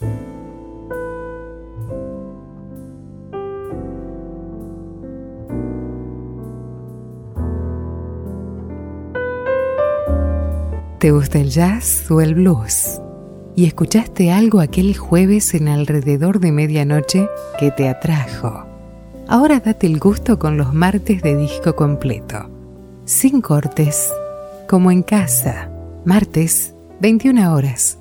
¿Te gusta el jazz o el blues? ¿Y escuchaste algo aquel jueves en alrededor de medianoche que te atrajo? Ahora date el gusto con los martes de disco completo. Sin cortes, como en casa. Martes, 21 horas.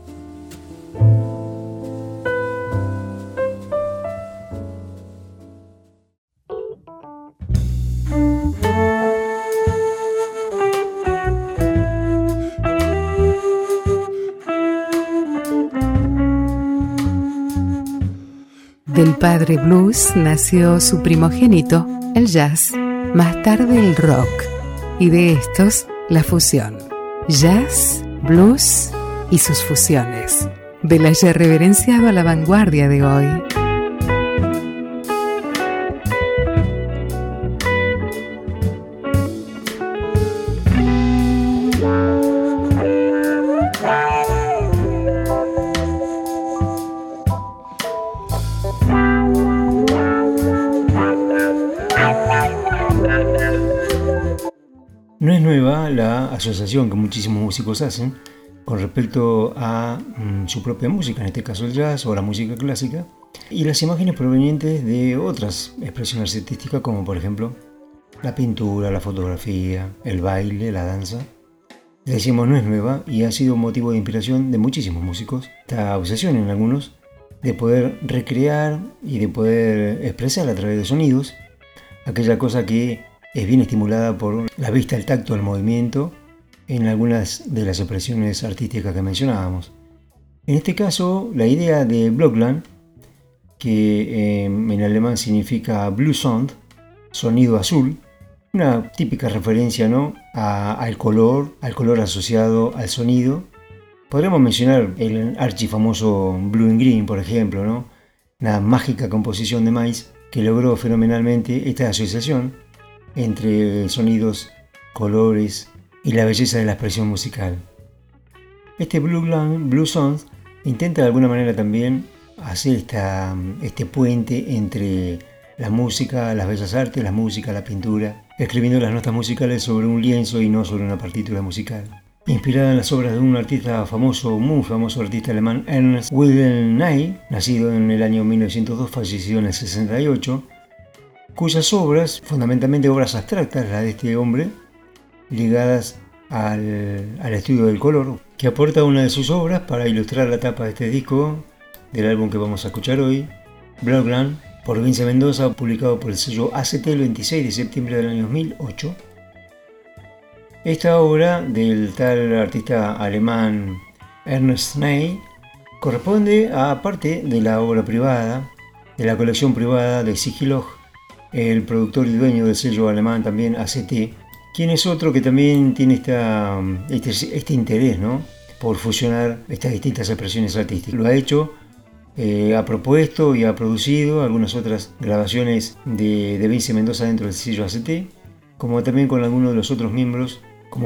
Del padre blues nació su primogénito, el jazz, más tarde el rock, y de estos, la fusión. Jazz, blues y sus fusiones. De la ya reverenciado a la vanguardia de hoy. No es nueva la asociación que muchísimos músicos hacen con respecto a su propia música, en este caso el jazz o la música clásica, y las imágenes provenientes de otras expresiones artísticas como por ejemplo la pintura, la fotografía, el baile, la danza. Decimos no es nueva y ha sido motivo de inspiración de muchísimos músicos, esta obsesión en algunos de poder recrear y de poder expresar a través de sonidos aquella cosa que es bien estimulada por la vista, el tacto, el movimiento en algunas de las expresiones artísticas que mencionábamos. En este caso, la idea de Blokland, que en alemán significa Blue Sound, sonido azul, una típica referencia, ¿no?, al color asociado al sonido. Podríamos mencionar el archifamoso Blue and Green, por ejemplo, ¿no?, una mágica composición de Miles que logró fenomenalmente esta asociación entre sonidos, colores y la belleza de la expresión musical. Este Blue Sound intenta de alguna manera también hacer este puente entre la música, las bellas artes, la música, la pintura, escribiendo las notas musicales sobre un lienzo y no sobre una partitura musical. Inspirada en las obras de un artista famoso, muy famoso artista alemán, Ernst Wilhelm Ney, nacido en el año 1902, fallecido en el 68, cuyas obras, fundamentalmente obras abstractas, las de este hombre, ligadas al estudio del color, que aporta una de sus obras para ilustrar la tapa de este disco, del álbum que vamos a escuchar hoy, Blokland, por Vince Mendoza, publicado por el sello ACT el 26 de septiembre del año 2008. Esta obra del tal artista alemán Ernst Ney corresponde a parte de la obra privada, de la colección privada de Sigi Log, el productor y dueño del sello alemán también ACT, quien es otro que también tiene este interés, ¿no?, por fusionar estas distintas expresiones artísticas. Lo ha hecho, ha propuesto y ha producido algunas otras grabaciones de Vince Mendoza dentro del sello ACT, como también con algunos de los otros miembros,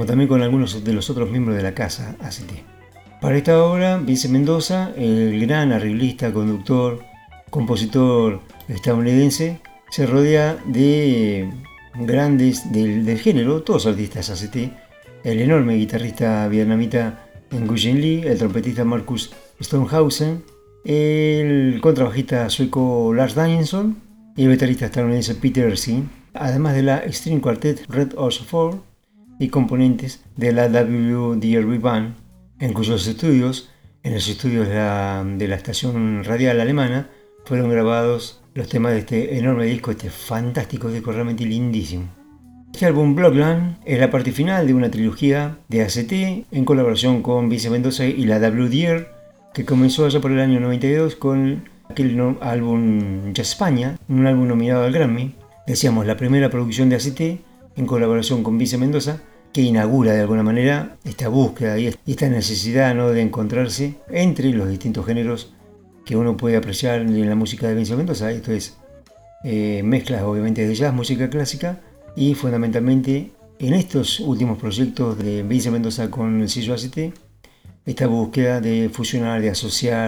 de la casa ACT. Para esta obra, Vince Mendoza, el gran arreglista, conductor, compositor estadounidense, se rodea de grandes del género, todos artistas ACT, el enorme guitarrista vietnamita Nguyen Lee, el trompetista Marcus Stonehausen, el contrabajista sueco Lars Danielsson y el baterista estadounidense Peter Erskine, además de la String Quartet Red Horse 4 y componentes de la WDRB Band, en cuyos estudios, en los estudios de la estación radial alemana, fueron grabados los temas de este enorme disco, este fantástico disco, realmente lindísimo. Este álbum Blokland es la parte final de una trilogía de ACT en colaboración con Vince Mendoza y la WDR, que comenzó allá por el año 92 con aquel álbum Jazz España, un álbum nominado al Grammy. Decíamos, la primera producción de ACT en colaboración con Vince Mendoza, que inaugura de alguna manera esta búsqueda y esta necesidad, ¿no?, de encontrarse entre los distintos géneros que uno puede apreciar en la música de Vince Mendoza. Esto es mezclas obviamente de jazz, música clásica, y fundamentalmente en estos últimos proyectos de Vince Mendoza con el sello ACT, esta búsqueda de fusionar, de asociar,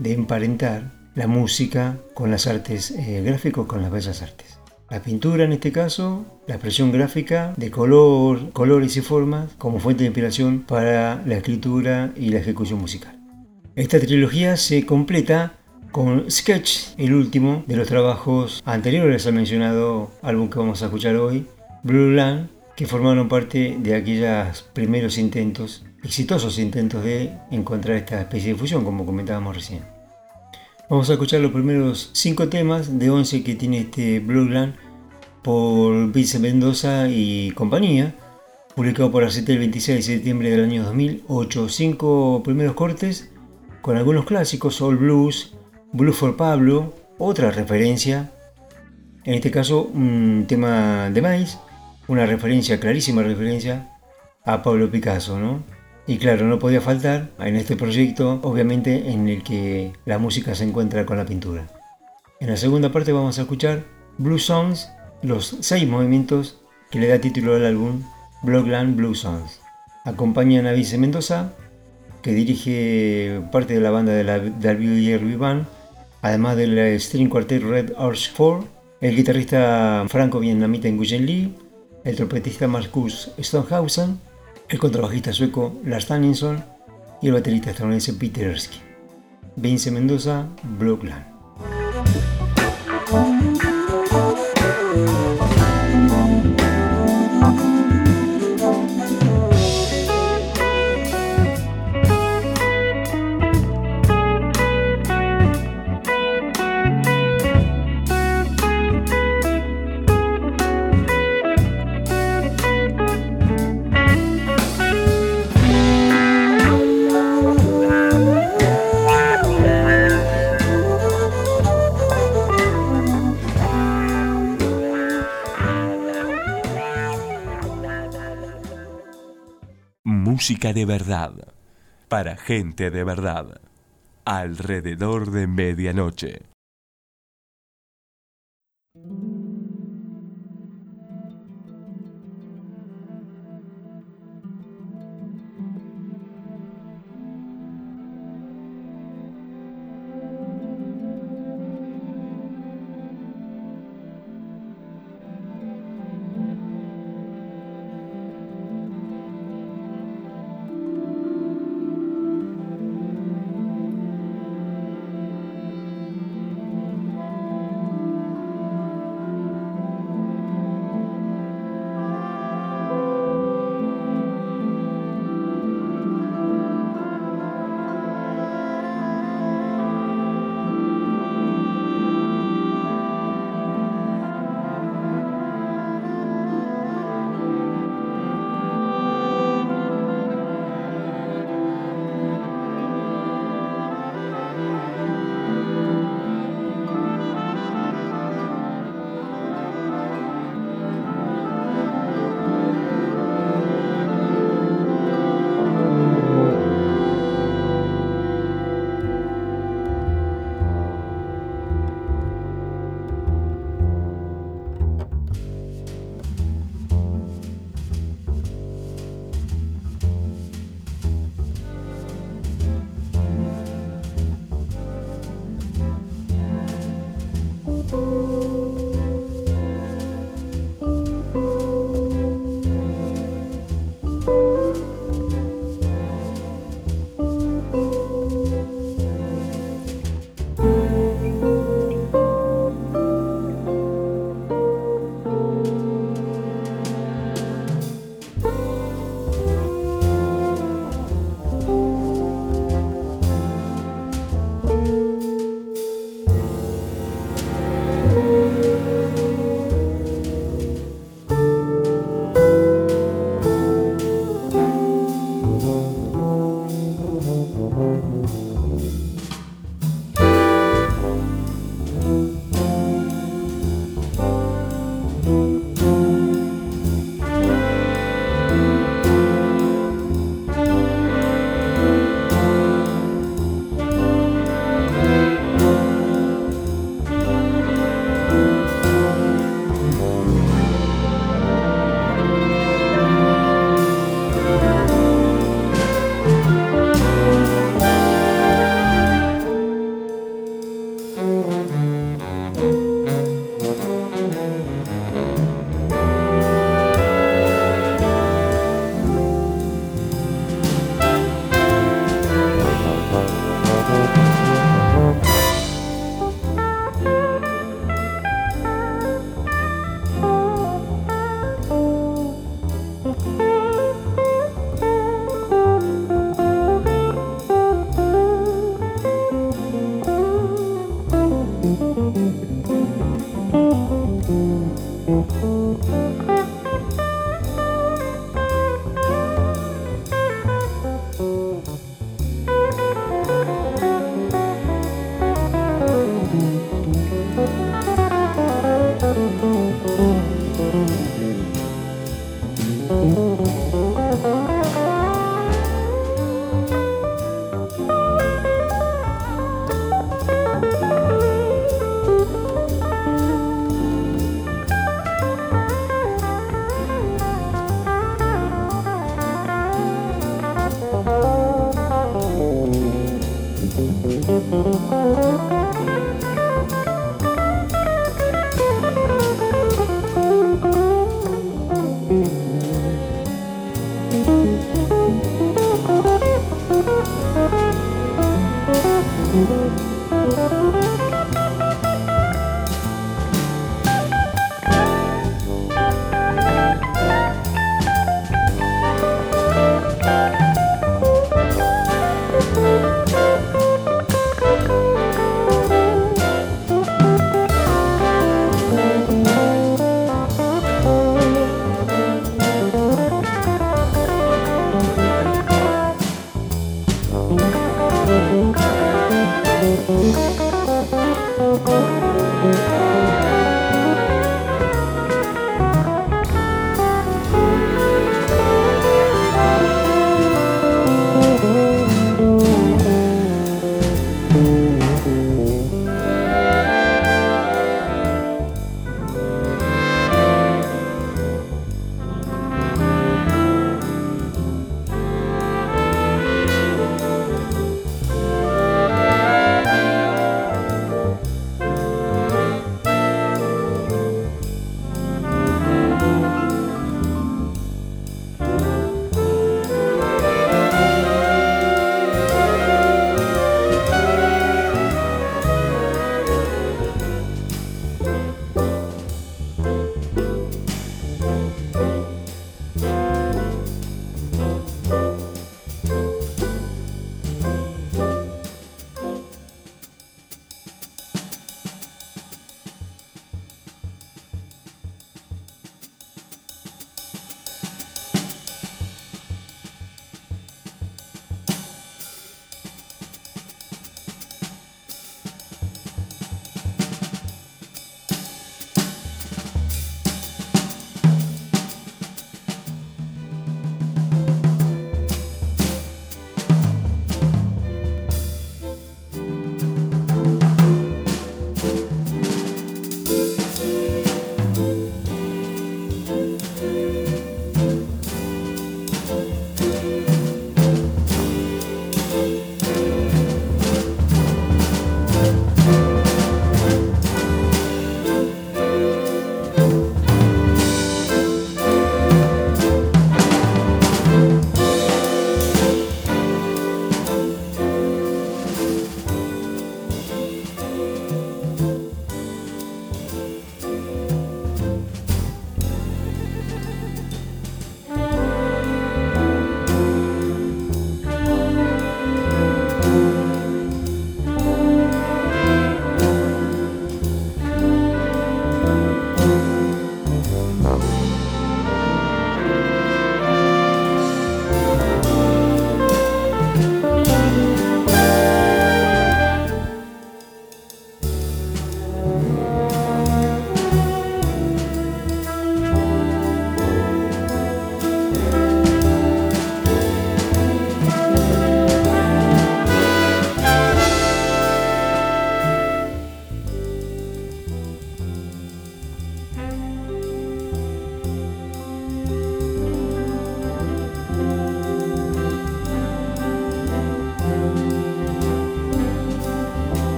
de emparentar la música con las artes gráficas, con las bellas artes. La pintura, en este caso, la expresión gráfica de colores y formas como fuente de inspiración para la escritura y la ejecución musical. Esta trilogía se completa con Sketch, el último de los trabajos anteriores al mencionado álbum que vamos a escuchar hoy, Blue Land, que formaron parte de aquellos primeros exitosos intentos de encontrar esta especie de fusión, como comentábamos recién. Vamos a escuchar los primeros 5 temas de 11 que tiene este Blue Land por Vince Mendoza y compañía, publicado por Aceite el 26 de septiembre del año 2008. 5 primeros cortes con algunos clásicos: All Blues, Blue for Pablo, otra referencia, en este caso un tema de Miles, una referencia, clarísima referencia a Pablo Picasso, ¿no? Y claro, no podía faltar en este proyecto, obviamente, en el que la música se encuentra con la pintura. En la segunda parte vamos a escuchar Blue Songs, los 6 movimientos que le da título al álbum, Blogland Blue Songs. Acompañan a Vince Mendoza, que dirige parte de la banda de la WRB Band, además del string quartet Red Arch 4, el guitarrista franco-vietnamita Nguyen Lee, el trompetista Marcus Stonehausen, el contrabajista sueco Lars Danielsson y el baterista estadounidense Peter Erskine. Vince Mendoza, Blogland. Música de verdad, para gente de verdad, alrededor de medianoche.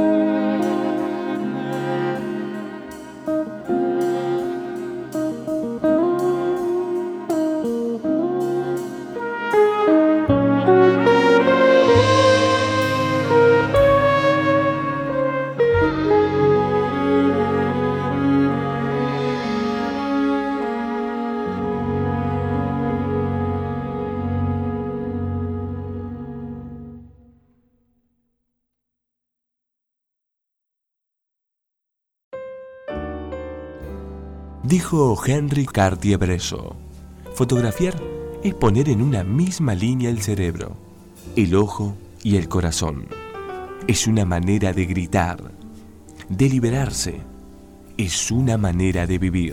Dijo Henry Cartier-Bresson, fotografiar es poner en una misma línea el cerebro, el ojo y el corazón. Es una manera de gritar, de liberarse. Es una manera de vivir.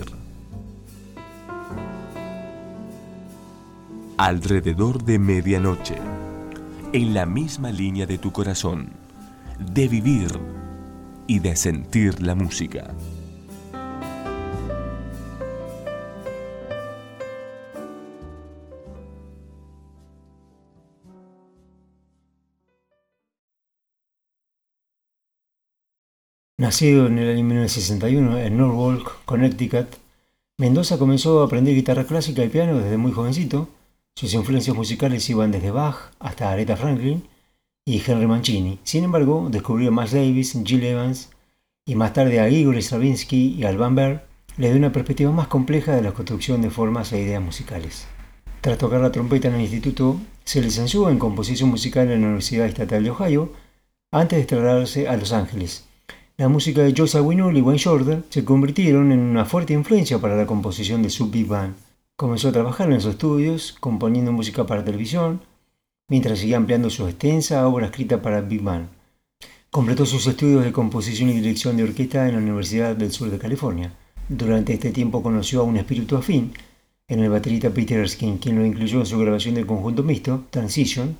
Alrededor de medianoche, en la misma línea de tu corazón, de vivir y de sentir la música. Nacido en el año 1961 en Norwalk, Connecticut, Mendoza comenzó a aprender guitarra clásica y piano desde muy jovencito. Sus influencias musicales iban desde Bach hasta Aretha Franklin y Henry Mancini. Sin embargo, descubrió a Miles Davis, Gil Evans y más tarde a Igor Stravinsky y Alban Berg. Le dio una perspectiva más compleja de la construcción de formas e ideas musicales. Tras tocar la trompeta en el instituto, se licenció en composición musical en la Universidad Estatal de Ohio antes de trasladarse a Los Ángeles. La música de Joe Zawinul y Wayne Shorter se convirtieron en una fuerte influencia para la composición de su Big Band. Comenzó a trabajar en sus estudios, componiendo música para televisión, mientras seguía ampliando su extensa obra escrita para el Big Band. Completó sus estudios de composición y dirección de orquesta en la Universidad del Sur de California. Durante este tiempo conoció a un espíritu afín en el baterista Peter Erskine, quien lo incluyó en su grabación del conjunto mixto, Transition,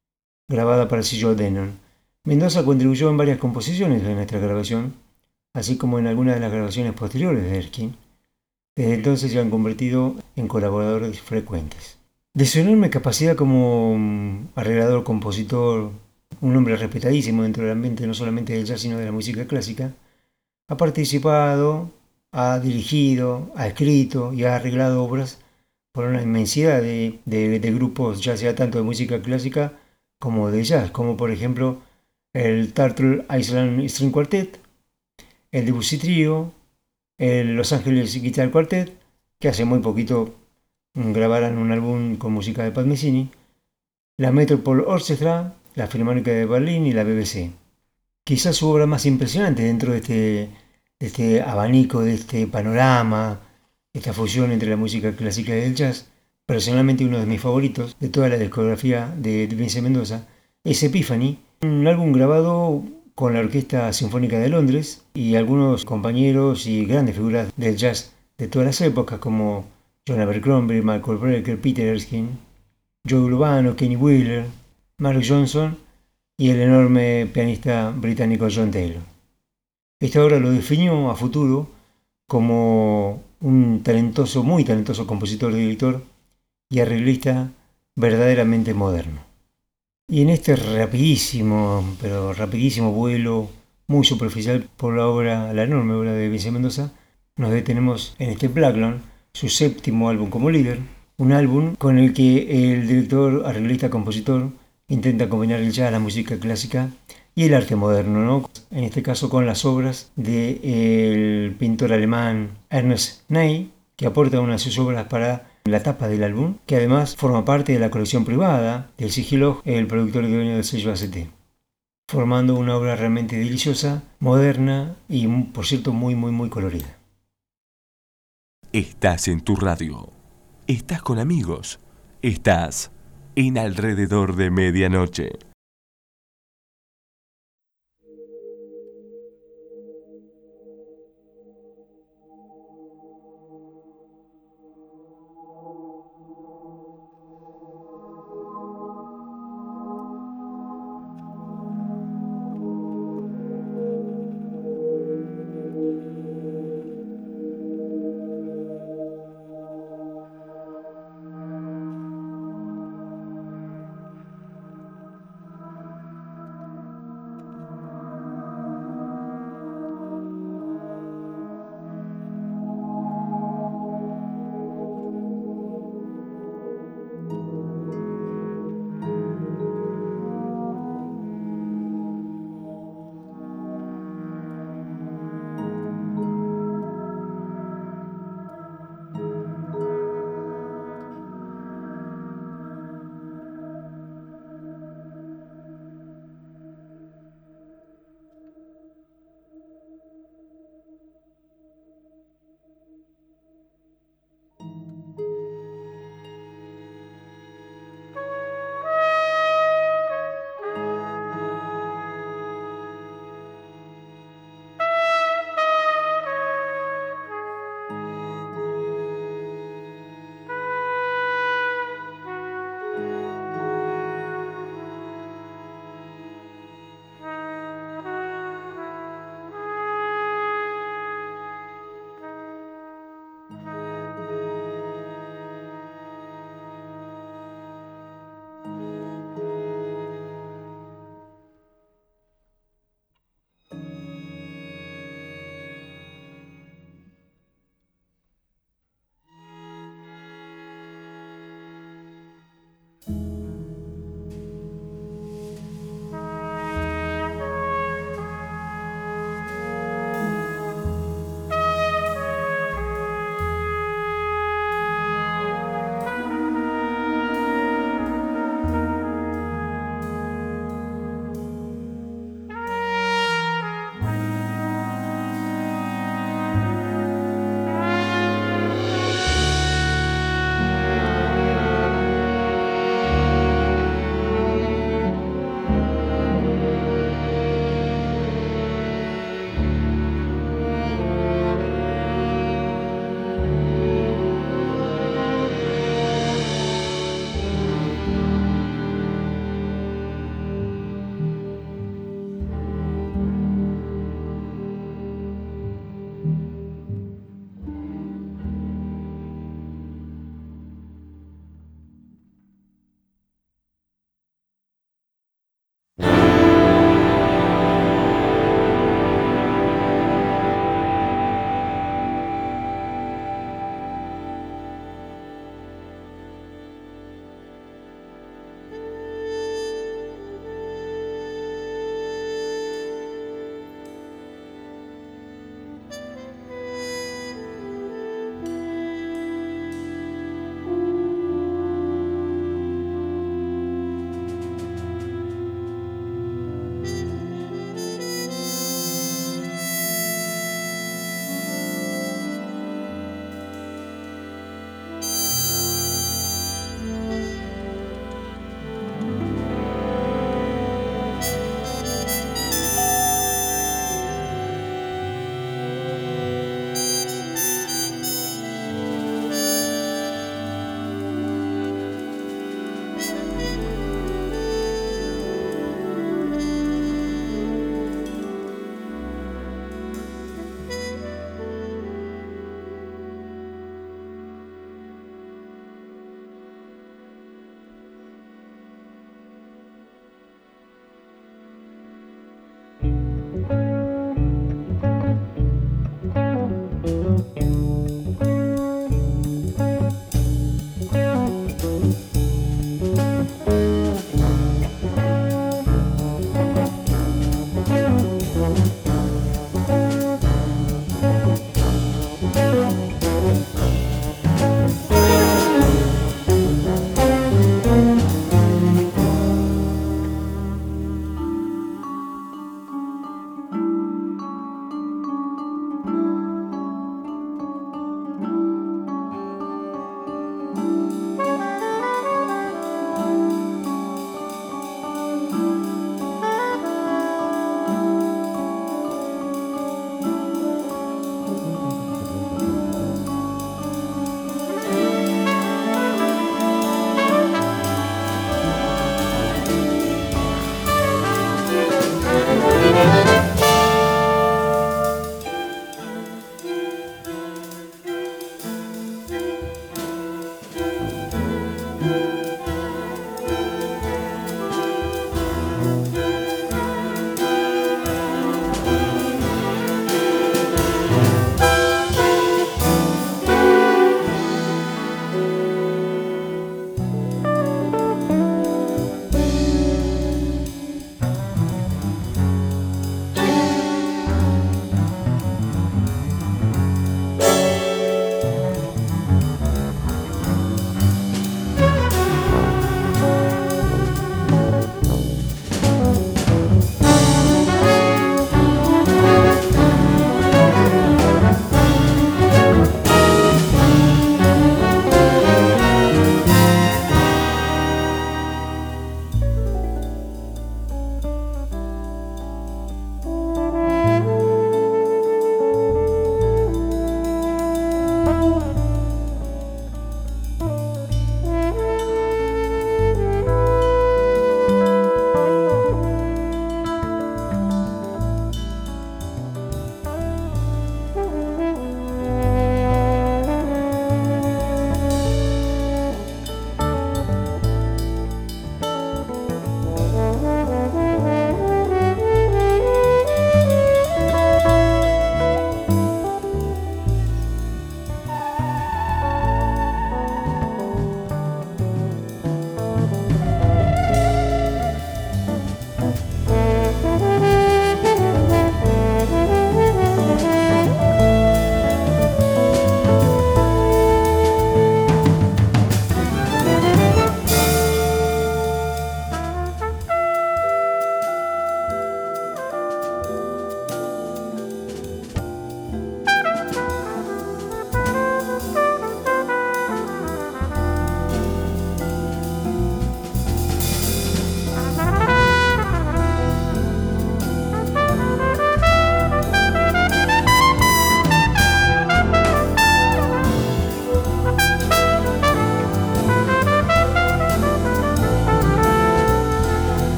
grabada para Joe Denon. Mendoza contribuyó en varias composiciones en esta grabación, así como en algunas de las grabaciones posteriores de Erskine. Desde entonces se han convertido en colaboradores frecuentes. De su enorme capacidad como arreglador, compositor, un hombre respetadísimo dentro del ambiente no solamente del jazz sino de la música clásica, ha participado, ha dirigido, ha escrito y ha arreglado obras por una inmensidad de grupos, ya sea tanto de música clásica como de jazz, como por ejemplo el Turtle Island String Quartet, el Debussy Trio, el Los Angeles Guitar Quartet, que hace muy poquito grabaron un álbum con música de Pat Metheny, la Metropole Orchestra, la Filarmónica de Berlín y la BBC. Quizás su obra más impresionante dentro de este abanico, de este panorama, esta fusión entre la música clásica y el jazz, personalmente uno de mis favoritos de toda la discografía de Vincent Mendoza, es Epiphany, un álbum grabado con la Orquesta Sinfónica de Londres y algunos compañeros y grandes figuras del jazz de todas las épocas como John Abercrombie, Michael Brecker, Peter Erskine, Joe Lovano, Kenny Wheeler, Mark Johnson y el enorme pianista británico John Taylor. Esta obra lo definió a futuro como un talentoso, muy talentoso compositor, director y arreglista verdaderamente moderno. Y en este pero rapidísimo vuelo, muy superficial por la enorme obra de Vincent Mendoza, nos detenemos en este Blackland, su séptimo álbum como líder, un álbum con el que el director, arreglista, compositor intenta combinar el jazz, la música clásica y el arte moderno, ¿no? En este caso con las obras del pintor alemán Ernest Ney, que aporta una de sus obras para la tapa del álbum, que además forma parte de la colección privada del Sigilo, el productor y dueño del sello ACT, formando una obra realmente deliciosa, moderna y, por cierto, muy, muy, muy colorida. Estás en tu radio, estás con amigos, estás en Alrededor de Medianoche.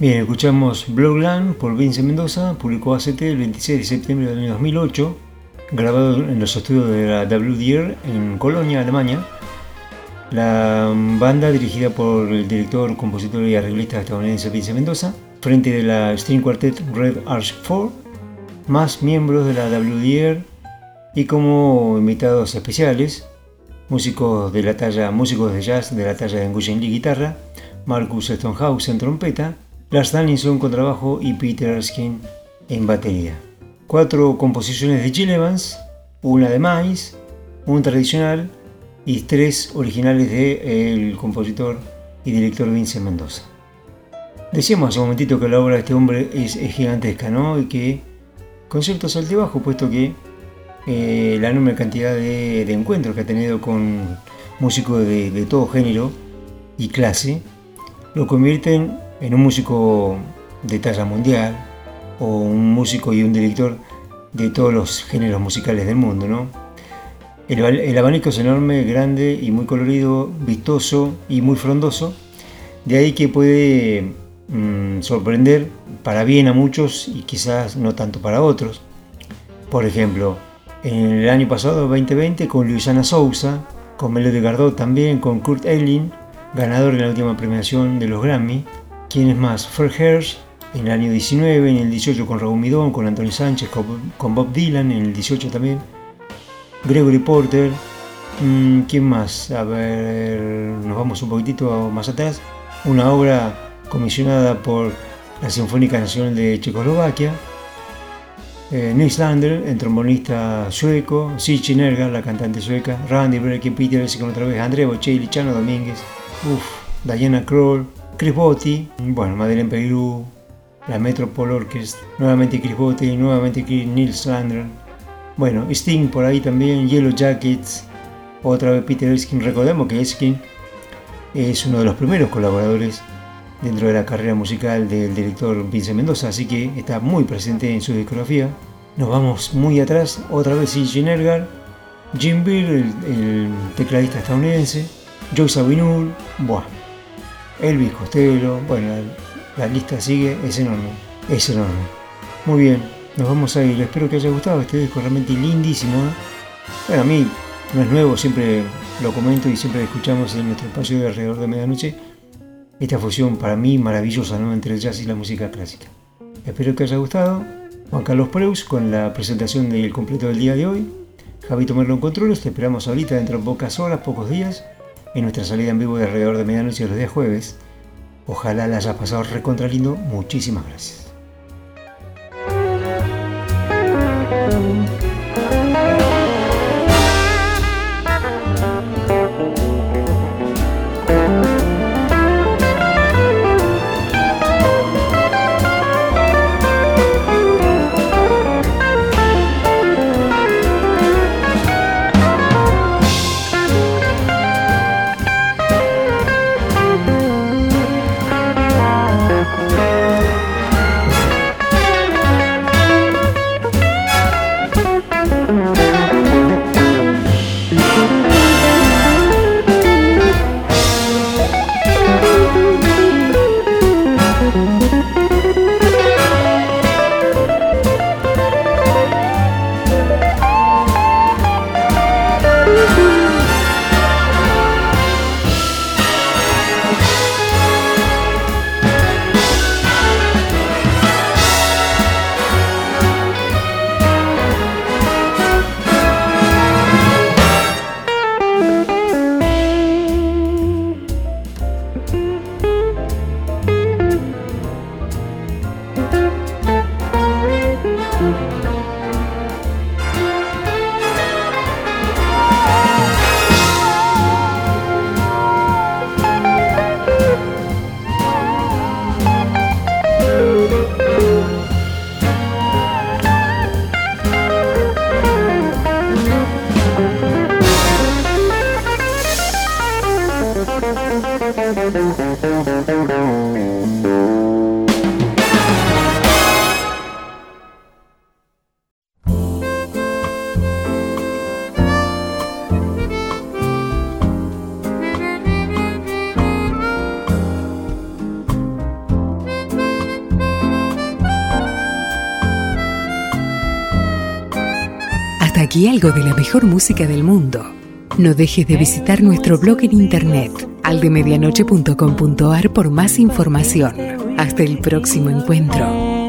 Bien, escuchamos Blogland por Vince Mendoza, publicó ACT el 26 de septiembre del año 2008, grabado en los estudios de la WDR en Colonia, Alemania. La banda, dirigida por el director, compositor y arreglista estadounidense Vince Mendoza, frente de la String Quartet Red Arch 4, más miembros de la WDR y como invitados especiales, músicos de jazz de la talla de Nguyen Lee guitarra, Marcus Stonehouse en trompeta, Lars Danielson con trabajo y Peter Erskine en batería. 4 composiciones de Gil Evans, una de Miles, un tradicional y 3 originales del compositor y director Vince Mendoza. Decíamos hace un momentito que la obra de este hombre es gigantesca, ¿no? Y que con ciertos altibajos, puesto que la enorme cantidad de encuentros que ha tenido con músicos de todo género y clase lo convierten en un músico de talla mundial o un músico y un director de todos los géneros musicales del mundo, ¿no? El abanico es enorme, grande y muy colorido, vistoso y muy frondoso, de ahí que puede sorprender para bien a muchos y quizás no tanto para otros. Por ejemplo, en el año pasado, 2020, con Luisana Souza, con Melody Gardot también, con Kurt Elling, ganador de la última premiación de los Grammy. ¿Quién es más? Fred Hersch en el año 19, en el 18 con Raúl Midón, con Anthony Sánchez, con Bob Dylan en el 18 también. Gregory Porter. ¿Quién más? A ver, nos vamos un poquitito más atrás. Una obra comisionada por la Sinfónica Nacional de Checoslovaquia. Nils Landell, el trombonista sueco. Sichi Nergal, la cantante sueca. Randy Brecker, Peter Erskine otra vez. Andrea Bocelli, Chano Domínguez. Diana Kroll. Chris Botti, Madeleine Peyrou, la Metropole Orchestra, nuevamente Chris Botti, nuevamente Nils Landell, Sting por ahí también, Yellow Jackets, otra vez Peter Erskine. Recordemos que Erskine es uno de los primeros colaboradores dentro de la carrera musical del director Vince Mendoza, así que está muy presente en su discografía. Nos vamos muy atrás, otra vez Gene Nergal, Jim Beard, el tecladista estadounidense, Joe Zawinul, Elvis Costello, la lista sigue, es enorme. Muy bien, nos vamos a ir. Espero que haya gustado este disco, realmente lindísimo, ¿eh? A mí no es nuevo, siempre lo comento y siempre escuchamos en nuestro espacio de Alrededor de Medianoche esta fusión para mí maravillosa, ¿no?, entre el jazz y la música clásica. Espero que haya gustado. Juan Carlos Preus con la presentación del completo del día de hoy. Javito Merlo en controles, te esperamos ahorita dentro de pocas horas, pocos días, en nuestra salida en vivo de Alrededor de Medianoche los días jueves. Ojalá la hayas pasado recontra lindo. Muchísimas gracias. Elegí algo de la mejor música del mundo. No dejes de visitar nuestro blog en internet, aldemedianoche.com.ar, por más información. Hasta el próximo encuentro.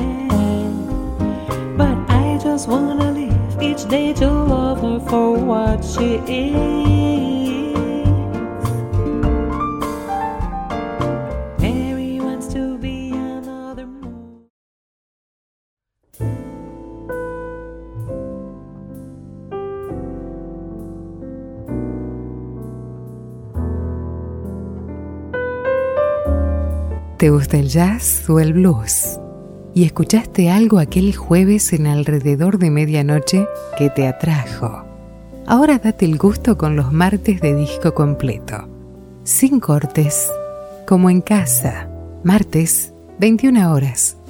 ¿Te gusta el jazz o el blues? ¿Y escuchaste algo aquel jueves en alrededor de medianoche que te atrajo? Ahora date el gusto con los martes de disco completo. Sin cortes, como en casa. Martes, 21 horas.